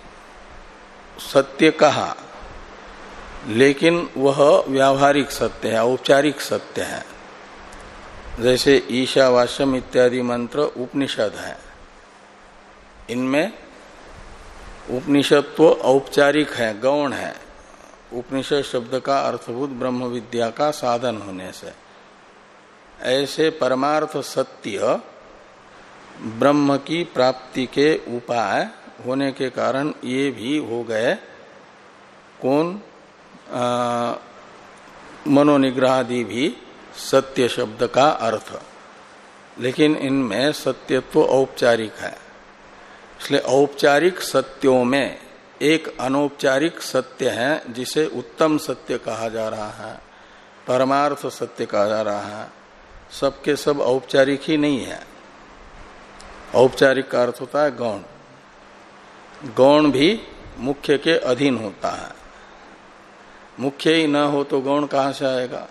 सत्य कहा, लेकिन वह व्यावहारिक सत्य है, औपचारिक सत्य है। जैसे ईशावास्यम इत्यादि मंत्र उपनिषद है, इनमें उपनिषद तो औपचारिक है, गौण है। उपनिषद शब्द का अर्थभूत ब्रह्म विद्या का साधन होने से, ऐसे परमार्थ सत्य ब्रह्म की प्राप्ति के उपाय होने के कारण ये भी हो गए कौन, मनोनिग्रहादि भी सत्य शब्द का अर्थ, लेकिन इनमें सत्यत्व औपचारिक है। इसलिए औपचारिक सत्यों में एक अनौपचारिक सत्य है जिसे उत्तम सत्य कहा जा रहा है, परमार्थ सत्य कहा जा रहा है। सबके सब औपचारिक ही नहीं है। औपचारिक का अर्थ होता है गौण। गौण भी मुख्य के अधीन होता है। मुख्य ही न हो तो गौण कहां से आएगा।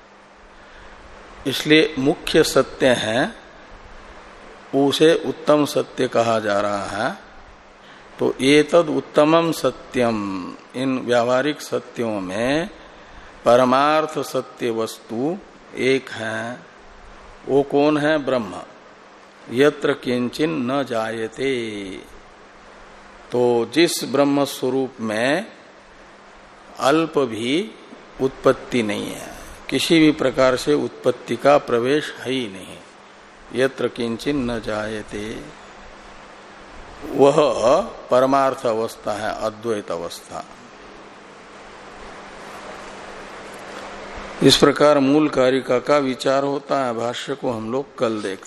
इसलिए मुख्य सत्य है, उसे उत्तम सत्य कहा जा रहा है। तो ये तद उत्तमम सत्यम, इन व्यावहारिक सत्यों में परमार्थ सत्य वस्तु एक है। वो कौन है? ब्रह्म। यत्र किंचिन न जायते, तो जिस ब्रह्म स्वरूप में अल्प भी उत्पत्ति नहीं है, किसी भी प्रकार से उत्पत्ति का प्रवेश है ही नहीं। यत्र किंचिन न जायते, वह परमार्थ अवस्था है, अद्वैत अवस्था। इस प्रकार मूल कारिका का विचार होता है। भाष्य को हम लोग कल देखते हैं।